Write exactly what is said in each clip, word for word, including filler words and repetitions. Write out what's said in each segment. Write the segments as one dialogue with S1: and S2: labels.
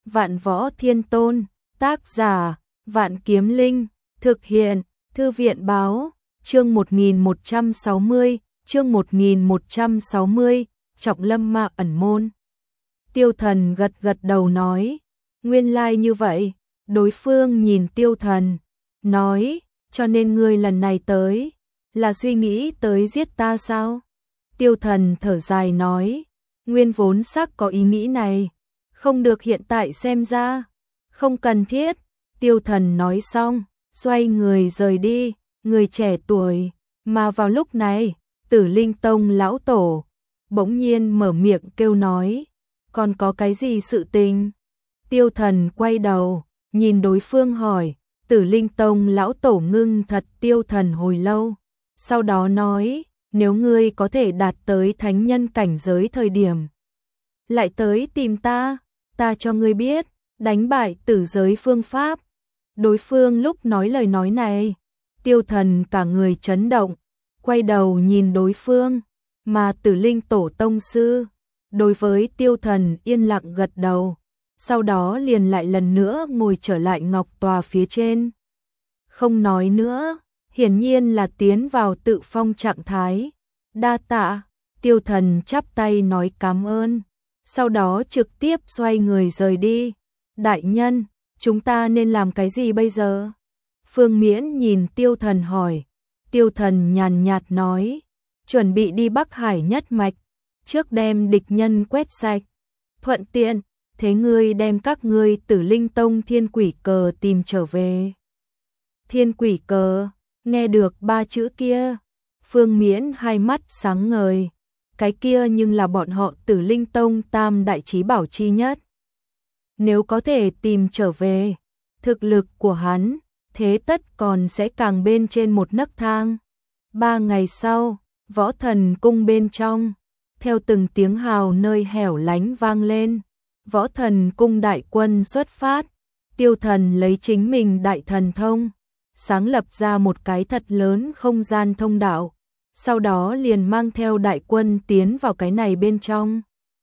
S1: Vạn Võ Thiên Tôn, tác giả, Vạn Kiếm Linh, thực hiện, Thư viện báo, chương một nghìn một trăm sáu mươi, chương một nghìn một trăm sáu mươi, Trọng Lâm Ma ẩn môn. Tiêu Thần gật gật đầu nói, nguyên lai like như vậy, đối phương nhìn Tiêu Thần, nói, cho nên ngươi lần này tới, là suy nghĩ tới giết ta sao? Tiêu Thần thở dài nói, nguyên vốn xác có ý nghĩ này, không được hiện tại xem ra, không cần thiết. Tiêu Thần nói xong, xoay người rời đi, người trẻ tuổi, mà vào lúc này, Tử Linh Tông lão tổ, bỗng nhiên mở miệng kêu nói, còn có cái gì sự tình? Tiêu Thần quay đầu, nhìn đối phương hỏi, Tử Linh Tông lão tổ ngưng thật Tiêu Thần hồi lâu, sau đó nói, nếu ngươi có thể đạt tới thánh nhân cảnh giới thời điểm, lại tới tìm ta, ta cho ngươi biết, đánh bại tử giới phương pháp. Đối phương lúc nói lời nói này, Tiêu Thần cả người chấn động, quay đầu nhìn đối phương, mà Tử Linh tổ tông sư, đối với Tiêu Thần yên lặng gật đầu, sau đó liền lại lần nữa ngồi trở lại ngọc tòa phía trên. Không nói nữa, hiển nhiên là tiến vào tự phong trạng thái. Đa tạ, Tiêu Thần chắp tay nói cảm ơn, sau đó trực tiếp xoay người rời đi. Đại nhân, chúng ta nên làm cái gì bây giờ? Phương Miễn nhìn Tiêu Thần hỏi. Tiêu Thần nhàn nhạt nói, chuẩn bị đi Bắc Hải nhất mạch, trước đem địch nhân quét sạch. Thuận tiện, thế ngươi đem các ngươi Tử Linh Tông Thiên Quỷ Cờ tìm trở về. Thiên Quỷ Cờ, nghe được ba chữ kia, Phương Miễn hai mắt sáng ngời, cái kia nhưng là bọn họ Tử Linh Tông tam đại chí bảo chi nhất. Nếu có thể tìm trở về, thực lực của hắn, thế tất còn sẽ càng bên trên một nấc thang. Ba ngày sau, Võ Thần Cung bên trong, theo từng tiếng hào nơi hẻo lánh vang lên, Võ Thần Cung đại quân xuất phát, Tiêu Thần lấy chính mình đại thần thông, sáng lập ra một cái thật lớn không gian thông đạo, sau đó liền mang theo đại quân tiến vào cái này bên trong.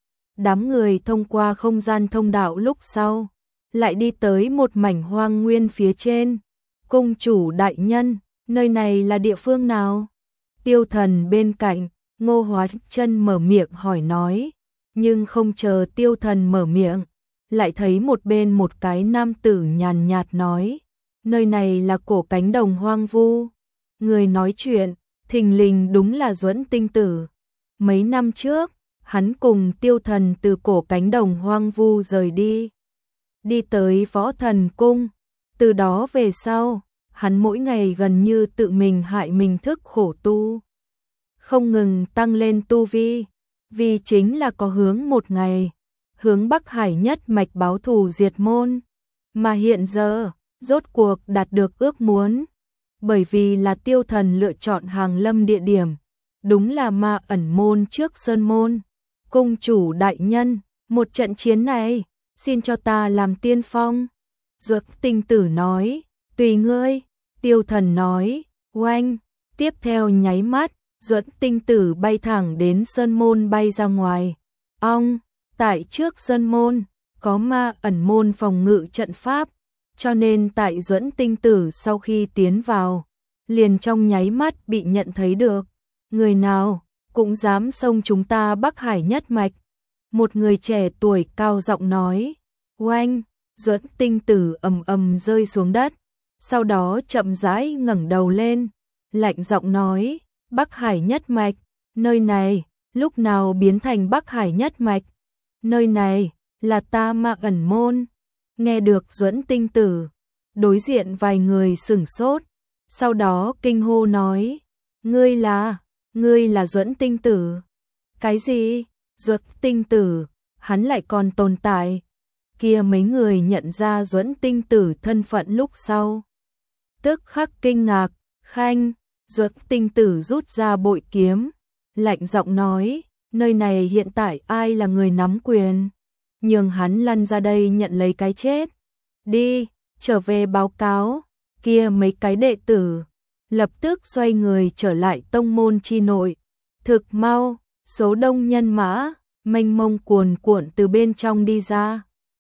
S1: Đám người thông qua không gian thông đạo lúc sau, lại đi tới một mảnh hoang nguyên phía trên. Cung chủ đại nhân, nơi này là địa phương nào? Tiêu Thần bên cạnh, Ngô Hóa Chân mở miệng hỏi nói, nhưng không chờ Tiêu Thần mở miệng, lại thấy một bên một cái nam tử nhàn nhạt nói, nơi này là cổ cánh đồng hoang vu. Người nói chuyện, thình lình đúng là Duẫn Tinh Tử. Mấy năm trước, hắn cùng Tiêu Thần từ cổ cánh đồng hoang vu rời đi, đi tới Võ Thần Cung. Từ đó về sau, hắn mỗi ngày gần như tự mình hại mình thức khổ tu, không ngừng tăng lên tu vi, vì chính là có hướng một ngày, hướng Bắc Hải nhất mạch báo thù diệt môn. Mà hiện giờ, rốt cuộc đạt được ước muốn, bởi vì là Tiêu Thần lựa chọn hàng lâm địa điểm, đúng là Ma ẩn môn trước sơn môn. Cung chủ đại nhân, một trận chiến này, xin cho ta làm tiên phong. Duẫn Tinh Tử nói, tùy ngươi. Tiêu Thần nói, oanh. Tiếp theo nháy mắt, Duẫn Tinh Tử bay thẳng đến sơn môn bay ra ngoài. Ong, tại trước sơn môn, có Ma ẩn môn phòng ngự trận pháp, cho nên tại Duẫn Tinh Tử sau khi tiến vào, liền trong nháy mắt bị nhận thấy được. Người nào cũng dám xông chúng ta Bắc Hải nhất mạch. Một người trẻ tuổi cao giọng nói, oanh. Duẫn Tinh Tử ầm ầm rơi xuống đất, sau đó chậm rãi ngẩng đầu lên, lạnh giọng nói, Bắc Hải nhất mạch, nơi này lúc nào biến thành Bắc Hải nhất mạch? Nơi này là ta Ma ẩn môn. Nghe được Duẫn Tinh Tử, đối diện vài người sửng sốt, sau đó kinh hô nói, ngươi là, ngươi là Duẫn Tinh Tử? Cái gì? Duẫn Tinh Tử, hắn lại còn tồn tại? Kia mấy người nhận ra Duẫn Tinh Tử thân phận lúc sau, tức khắc kinh ngạc. Khanh, Duẫn Tinh Tử rút ra bội kiếm, lạnh giọng nói, nơi này hiện tại ai là người nắm quyền? Nhường hắn lăn ra đây nhận lấy cái chết. Đi, trở về báo cáo. Kia mấy cái đệ tử lập tức xoay người trở lại tông môn chi nội. Thực mau, số đông nhân mã mênh mông cuồn cuộn từ bên trong đi ra.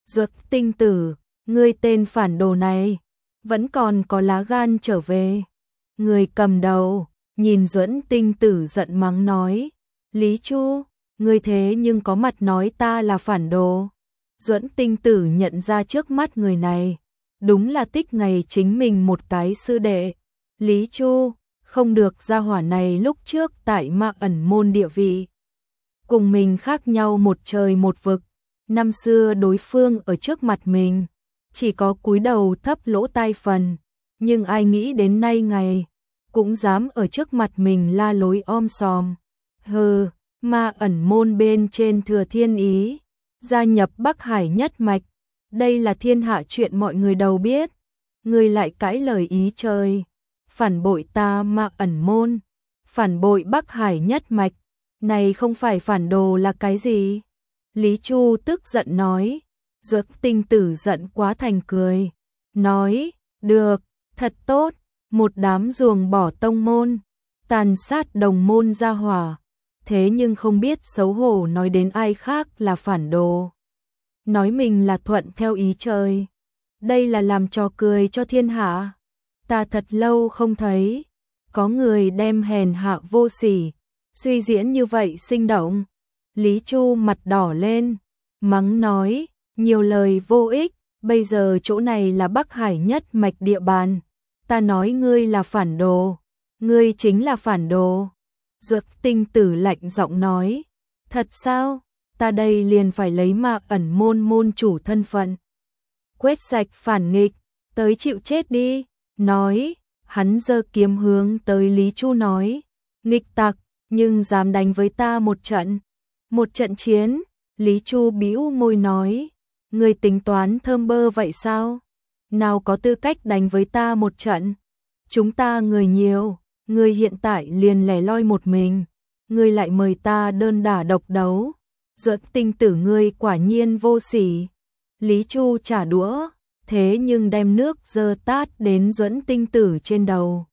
S1: Duật tinh tử, ngươi tên phản đồ này, vẫn còn có lá gan trở về. Người cầm đầu, nhìn Duẫn tinh tử giận mắng nói, Lý Chu, ngươi thế nhưng có mặt nói ta là phản đồ. Duẫn tinh tử nhận ra trước mắt người này, đúng là tích ngày chính mình một cái sư đệ. Lý Chu, không được, gia hỏa này lúc trước tại Ma Ẩn môn địa vị cùng mình khác nhau một trời một vực. Năm xưa đối phương ở trước mặt mình chỉ có cúi đầu thấp lỗ tai phần, nhưng ai nghĩ đến nay ngày cũng dám ở trước mặt mình la lối om sòm. Hừ, Ma Ẩn môn bên trên thừa thiên ý, gia nhập Bắc Hải nhất mạch, đây là thiên hạ chuyện mọi người đều biết. Ngươi lại cãi lời ý trời, phản bội ta Ma Ẩn môn, phản bội Bắc Hải nhất mạch, này không phải phản đồ là cái gì? Lý Chu tức giận nói. Duật tinh tử giận quá thành cười, nói, được, thật tốt, một đám ruồng bỏ tông môn, tàn sát đồng môn gia hỏa, thế nhưng không biết xấu hổ nói đến ai khác là phản đồ, nói mình là thuận theo ý trời, đây là làm trò cười cho thiên hạ. Ta thật lâu không thấy có người đem hèn hạ vô sỉ suy diễn như vậy sinh động. Lý Chu mặt đỏ lên, mắng nói, nhiều lời vô ích, bây giờ chỗ này là Bắc Hải nhất mạch địa bàn, ta nói ngươi là phản đồ, ngươi chính là phản đồ. Duật tinh tử lạnh giọng nói, thật sao, ta đây liền phải lấy Ma Ẩn môn môn chủ thân phận, quét sạch phản nghịch, tới chịu chết đi. Nói, hắn giơ kiếm hướng tới Lý Chu nói, nghịch tặc, nhưng dám đánh với ta một trận, một trận chiến. Lý Chu bĩu môi nói, ngươi tính toán thơm bơ vậy sao? Nào có tư cách đánh với ta một trận? Chúng ta người nhiều, ngươi hiện tại liền lẻ loi một mình, ngươi lại mời ta đơn đả độc đấu. Duật tinh tử, ngươi quả nhiên vô sỉ. Lý Chu trả đũa, thế nhưng đem nước dơ tát đến Duẫn tinh tử trên đầu.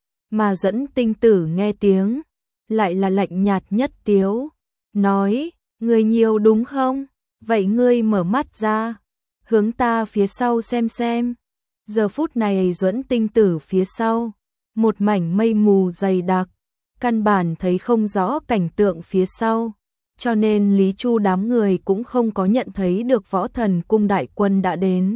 S1: Mà Duẫn tinh tử nghe tiếng, lại là lạnh nhạt nhất tiếu, nói, ngươi nhiều đúng không? Vậy ngươi mở mắt ra, hướng ta phía sau xem xem. Giờ phút này Duẫn tinh tử phía sau, một mảnh mây mù dày đặc, căn bản thấy không rõ cảnh tượng phía sau, cho nên Lý Chu đám người cũng không có nhận thấy được Võ Thần cung đại quân đã đến.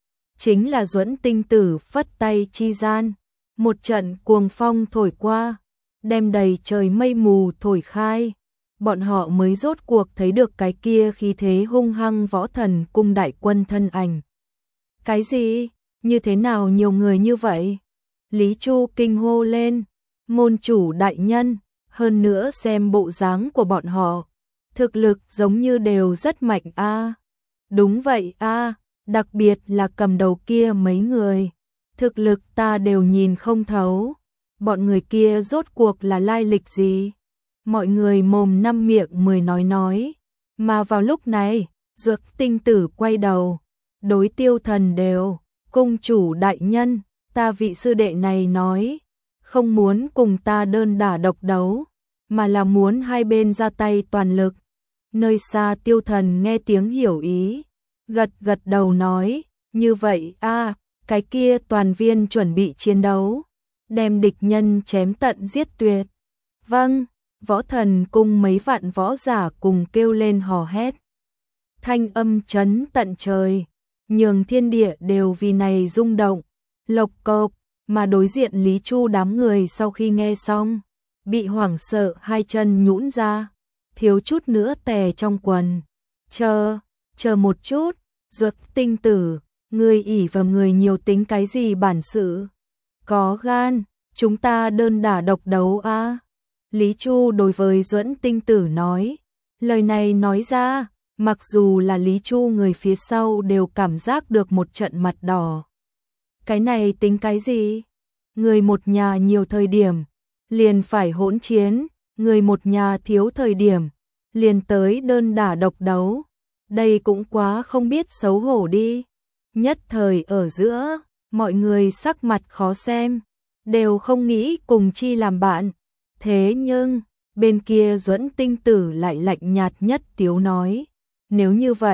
S1: Chính là Duẫn tinh tử phất tay chi gian, một trận cuồng phong thổi qua, đem đầy trời mây mù thổi khai, bọn họ mới rốt cuộc thấy được cái kia khí thế hung hăng Võ Thần cung đại quân thân ảnh. Cái gì? Như thế nào nhiều người như vậy? Lý Chu kinh hô lên, môn chủ đại nhân, hơn nữa xem bộ dáng của bọn họ, thực lực giống như đều rất mạnh a. À. Đúng vậy a, à, đặc biệt là cầm đầu kia mấy người, thực lực ta đều nhìn không thấu, bọn người kia rốt cuộc là lai lịch gì? Mọi người mồm năm miệng mười nói nói, mà vào lúc này, Duật tinh tử quay đầu, đối Tiêu Thần đều, cung chủ đại nhân, ta vị sư đệ này nói, không muốn cùng ta đơn đả độc đấu, mà là muốn hai bên ra tay toàn lực. Nơi xa Tiêu Thần nghe tiếng hiểu ý, gật gật đầu nói, như vậy a, à, cái kia toàn viên chuẩn bị chiến đấu, đem địch nhân chém tận giết tuyệt. Vâng, Võ Thần cung mấy vạn võ giả cùng kêu lên hò hét. Thanh âm chấn tận trời, nhường thiên địa đều vì này rung động, lộc cộp, mà đối diện Lý Chu đám người sau khi nghe xong, bị hoảng sợ hai chân nhũn ra, thiếu chút nữa tè trong quần. Chờ, chờ một chút, Duật tinh tử, ngươi ỷ vào người nhiều tính cái gì bản sự? Có gan, chúng ta đơn đả độc đấu a. À? Lý Chu đối với Duẫn tinh tử nói, lời này nói ra, mặc dù là Lý Chu người phía sau đều cảm giác được một trận mặt đỏ. Cái này tính cái gì? Người một nhà nhiều thời điểm, liền phải hỗn chiến, người một nhà thiếu thời điểm, liền tới đơn đả độc đấu. Đây cũng quá không biết xấu hổ đi. Nhất thời ở giữa, mọi người sắc mặt khó xem, đều không nghĩ cùng chi làm bạn. Thế nhưng, bên kia Duẫn tinh tử lại lạnh nhạt nhất tiếu nói, nếu như vậy,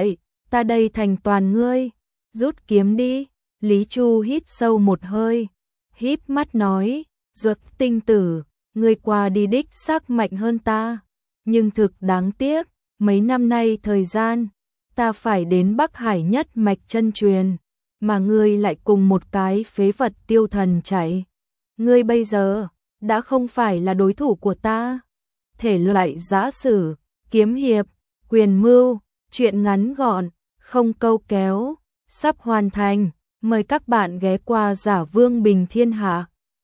S1: ta đây thành toàn ngươi, rút kiếm đi. Lý Chu hít sâu một hơi, híp mắt nói, Duật tinh tử, ngươi qua đi đích xác mạnh hơn ta, nhưng thực đáng tiếc, mấy năm nay thời gian, ta phải đến Bắc Hải nhất mạch chân truyền, mà ngươi lại cùng một cái phế vật tiêu thần chạy. Ngươi bây giờ, đã không phải là đối thủ của ta. Thể loại giã sử, kiếm hiệp, quyền mưu, truyện ngắn gọn, không câu kéo, sắp hoàn thành. Mời các bạn ghé qua Giả Vương Bình Thiên Hạ.